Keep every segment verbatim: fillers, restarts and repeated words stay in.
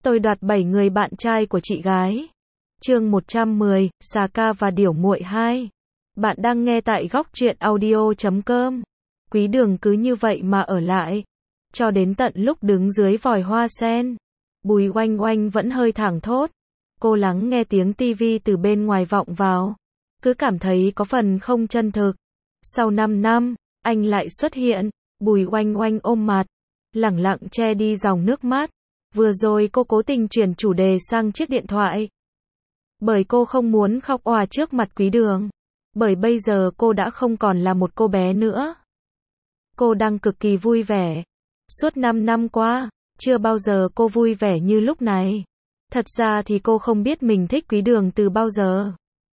Tôi đoạt bảy người bạn trai của chị gái. Chương một trăm mười, Xà Ca và Điểu Muội hai. Bạn đang nghe tại góc truyện audio chấm com. Quý Đường cứ như vậy mà ở lại, cho đến tận lúc đứng dưới vòi hoa sen. Bùi Oanh Oanh vẫn hơi thảng thốt. Cô lắng nghe tiếng tivi từ bên ngoài vọng vào, cứ cảm thấy có phần không chân thực. Sau năm năm, anh lại xuất hiện. Bùi Oanh Oanh ôm mặt, lẳng lặng che đi dòng nước mắt. Vừa rồi cô cố tình chuyển chủ đề sang chiếc điện thoại, bởi cô không muốn khóc òa trước mặt Quý Đường. Bởi bây giờ cô đã không còn là một cô bé nữa. Cô đang cực kỳ vui vẻ. Suốt năm năm qua, chưa bao giờ cô vui vẻ như lúc này. Thật ra thì cô không biết mình thích Quý Đường từ bao giờ.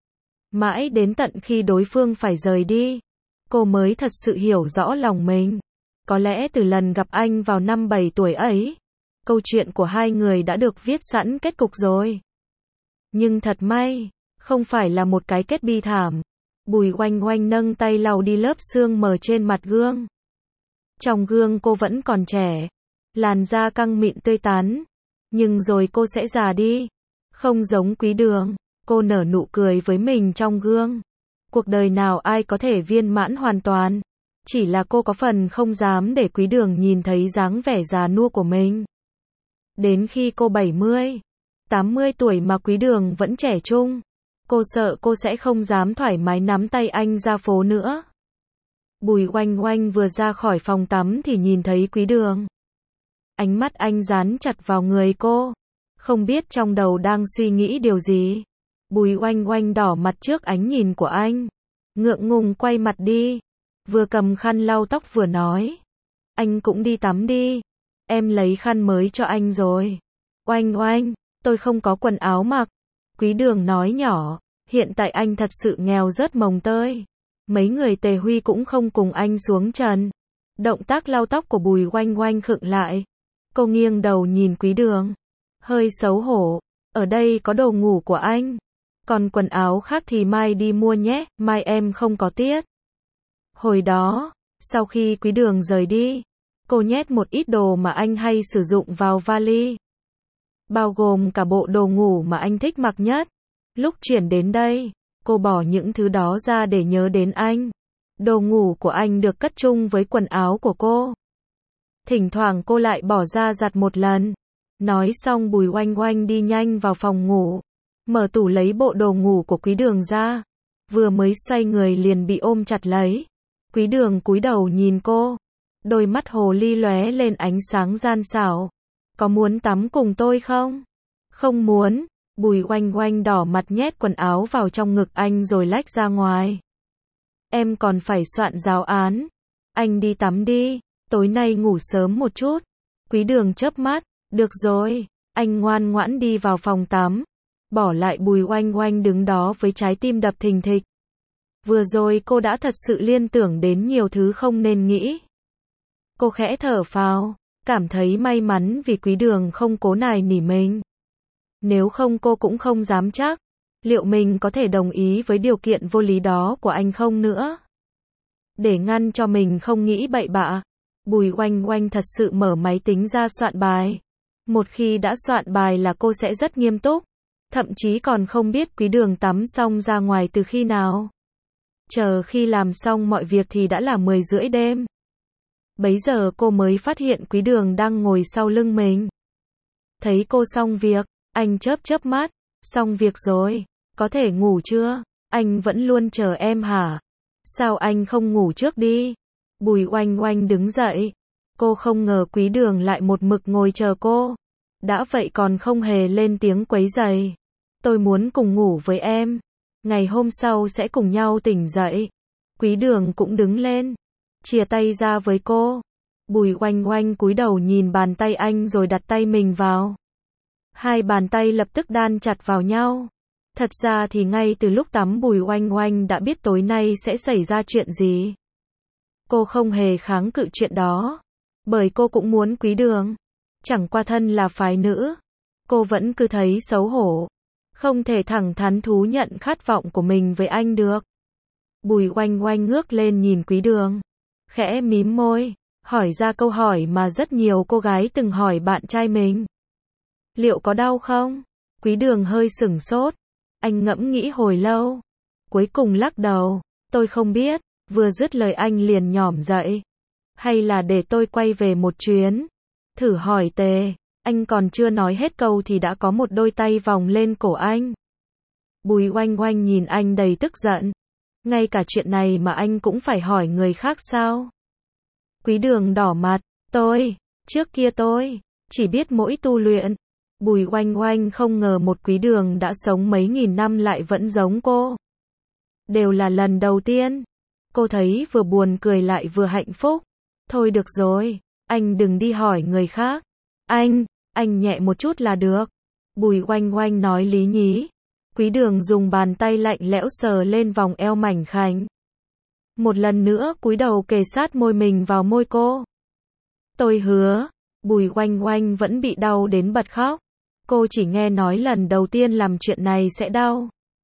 Mãi đến tận khi đối phương phải rời đi, cô mới thật sự hiểu rõ lòng mình. Có lẽ từ lần gặp anh vào năm bảy tuổi ấy, câu chuyện của hai người đã được viết sẵn kết cục rồi. Nhưng thật may, không phải là một cái kết bi thảm. Bùi Oanh Oanh nâng tay lau đi lớp sương mờ trên mặt gương. Trong gương cô vẫn còn trẻ, làn da căng mịn tươi tắn, nhưng rồi cô sẽ già đi. Không giống Quý Đường, cô nở nụ cười với mình trong gương. Cuộc đời nào ai có thể viên mãn hoàn toàn, chỉ là cô có phần không dám để Quý Đường nhìn thấy dáng vẻ già nua của mình. Đến khi cô bảy mươi, tám mươi tuổi mà Quý Đường vẫn trẻ trung, cô sợ cô sẽ không dám thoải mái nắm tay anh ra phố nữa. Bùi Oanh Oanh vừa ra khỏi phòng tắm thì nhìn thấy Quý Đường. Ánh mắt anh dán chặt vào người cô, không biết trong đầu đang suy nghĩ điều gì. Bùi Oanh Oanh đỏ mặt trước ánh nhìn của anh, ngượng ngùng quay mặt đi, vừa cầm khăn lau tóc vừa nói: anh cũng đi tắm đi, em lấy khăn mới cho anh rồi. Oanh Oanh, tôi không có quần áo mặc. Quý Đường nói nhỏ, hiện tại anh thật sự nghèo rớt mồng tơi. Mấy người Tề Huy cũng không cùng anh xuống trần. Động tác lau tóc của Bùi Oanh Oanh khựng lại. Cô nghiêng đầu nhìn Quý Đường, hơi xấu hổ. Ở đây có đồ ngủ của anh, còn quần áo khác thì mai đi mua nhé, mai em không có tiết. Hồi đó, sau khi Quý Đường rời đi, cô nhét một ít đồ mà anh hay sử dụng vào vali, bao gồm cả bộ đồ ngủ mà anh thích mặc nhất. Lúc chuyển đến đây, cô bỏ những thứ đó ra để nhớ đến anh. Đồ ngủ của anh được cất chung với quần áo của cô. Thỉnh thoảng cô lại bỏ ra giặt một lần. Nói xong Bùi Oanh Oanh đi nhanh vào phòng ngủ, mở tủ lấy bộ đồ ngủ của Quý Đường ra. Vừa mới xoay người liền bị ôm chặt lấy. Quý Đường cúi đầu nhìn cô, đôi mắt hồ ly lóe lên ánh sáng gian xảo. Có muốn tắm cùng tôi không? Không muốn. Bùi Oanh Oanh đỏ mặt nhét quần áo vào trong ngực anh rồi lách ra ngoài. Em còn phải soạn giáo án. Anh đi tắm đi, tối nay ngủ sớm một chút. Quý Đường chớp mắt, được rồi. Anh ngoan ngoãn đi vào phòng tắm, bỏ lại Bùi Oanh Oanh đứng đó với trái tim đập thình thịch. Vừa rồi cô đã thật sự liên tưởng đến nhiều thứ không nên nghĩ. Cô khẽ thở phào, cảm thấy may mắn vì Quý Đường không cố nài nỉ mình. Nếu không cô cũng không dám chắc, liệu mình có thể đồng ý với điều kiện vô lý đó của anh không nữa. Để ngăn cho mình không nghĩ bậy bạ, Bùi Oanh Oanh thật sự mở máy tính ra soạn bài. Một khi đã soạn bài là cô sẽ rất nghiêm túc, thậm chí còn không biết Quý Đường tắm xong ra ngoài từ khi nào. Chờ khi làm xong mọi việc thì đã là mười rưỡi đêm. Bấy giờ cô mới phát hiện Quý Đường đang ngồi sau lưng mình. Thấy cô xong việc, anh chớp chớp mắt. Xong việc rồi, có thể ngủ chưa? Anh vẫn luôn chờ em hả? Sao anh không ngủ trước đi? Bùi Oanh Oanh đứng dậy. Cô không ngờ Quý Đường lại một mực ngồi chờ cô. Đã vậy còn không hề lên tiếng quấy rầy. Tôi muốn cùng ngủ với em. Ngày hôm sau sẽ cùng nhau tỉnh dậy. Quý Đường cũng đứng lên, chia tay ra với cô. Bùi Oanh Oanh cúi đầu nhìn bàn tay anh rồi đặt tay mình vào. Hai bàn tay lập tức đan chặt vào nhau. Thật ra thì ngay từ lúc tắm Bùi Oanh Oanh đã biết tối nay sẽ xảy ra chuyện gì. Cô không hề kháng cự chuyện đó, bởi cô cũng muốn Quý Đường. Chẳng qua thân là phái nữ, cô vẫn cứ thấy xấu hổ, không thể thẳng thắn thú nhận khát vọng của mình với anh được. Bùi Oanh Oanh ngước lên nhìn Quý Đường, khẽ mím môi, hỏi ra câu hỏi mà rất nhiều cô gái từng hỏi bạn trai mình. Liệu có đau không? Quý Đường hơi sửng sốt. Anh ngẫm nghĩ hồi lâu. Cuối cùng lắc đầu. Tôi không biết. Vừa dứt lời anh liền nhỏm dậy. Hay là để tôi quay về một chuyến? Thử hỏi Tề. Anh còn chưa nói hết câu thì đã có một đôi tay vòng lên cổ anh. Bùi Oanh Oanh nhìn anh đầy tức giận. Ngay cả chuyện này mà anh cũng phải hỏi người khác sao? Quý Đường đỏ mặt. Tôi, trước kia tôi, chỉ biết mỗi tu luyện. Bùi Oanh Oanh không ngờ một Quý Đường đã sống mấy nghìn năm lại vẫn giống cô. Đều là lần đầu tiên. Cô thấy vừa buồn cười lại vừa hạnh phúc. Thôi được rồi, anh đừng đi hỏi người khác. Anh, anh nhẹ một chút là được. Bùi Oanh Oanh nói lý nhí. Quý Đường dùng bàn tay lạnh lẽo sờ lên vòng eo mảnh khảnh. Một lần nữa cúi đầu kề sát môi mình vào môi cô. Tôi hứa. Bùi Oanh Oanh vẫn bị đau đến bật khóc. Cô chỉ nghe nói lần đầu tiên làm chuyện này sẽ đau.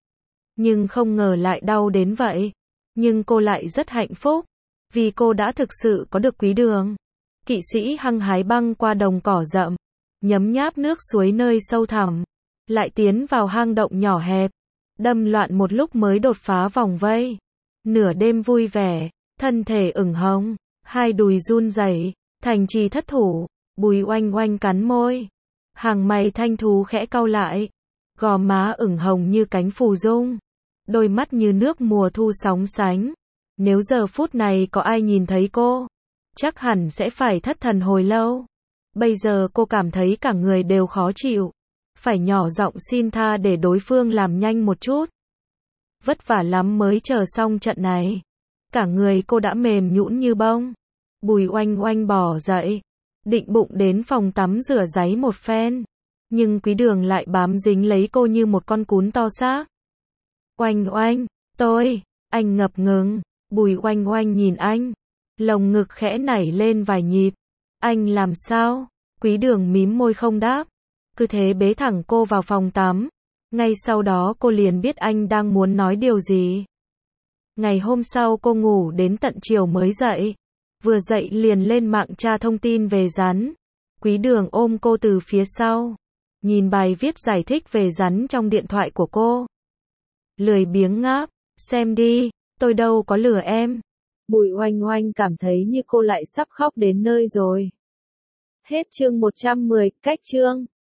Nhưng không ngờ lại đau đến vậy. Nhưng cô lại rất hạnh phúc. Vì cô đã thực sự có được Quý Đường. Kỵ sĩ hăng hái băng qua đồng cỏ rậm. Nhấm nháp nước suối nơi sâu thẳm. Lại tiến vào hang động nhỏ hẹp. Đâm loạn một lúc mới đột phá vòng vây. Nửa đêm vui vẻ. Thân thể ửng hồng. Hai đùi run rẩy. Thành trì thất thủ. Bùi Oanh Oanh cắn môi. Hàng mày thanh thú khẽ cau lại. Gò má ửng hồng như cánh phù dung. Đôi mắt như nước mùa thu sóng sánh. Nếu giờ phút này có ai nhìn thấy cô, chắc hẳn sẽ phải thất thần hồi lâu. Bây giờ cô cảm thấy cả người đều khó chịu. Phải nhỏ giọng xin tha để đối phương làm nhanh một chút. Vất vả lắm mới chờ xong trận này. Cả người cô đã mềm nhũn như bông. Bùi Oanh Oanh bỏ dậy. Định bụng đến phòng tắm rửa ráy một phen. Nhưng Quý Đường lại bám dính lấy cô như một con cún to xác. Oanh Oanh, tôi, anh ngập ngừng. Bùi Oanh Oanh nhìn anh. Lồng ngực khẽ nảy lên vài nhịp. Anh làm sao? Quý Đường mím môi không đáp. Cứ thế bế thẳng cô vào phòng tắm. Ngay sau đó cô liền biết anh đang muốn nói điều gì. Ngày hôm sau cô ngủ đến tận chiều mới dậy. Vừa dậy liền lên mạng tra thông tin về rắn. Quý Đường ôm cô từ phía sau. Nhìn bài viết giải thích về rắn trong điện thoại của cô. Lười biếng ngáp. Xem đi, tôi đâu có lừa em. Bùi Oanh Oanh cảm thấy như cô lại sắp khóc đến nơi rồi. Hết chương một trăm mười, cách chương.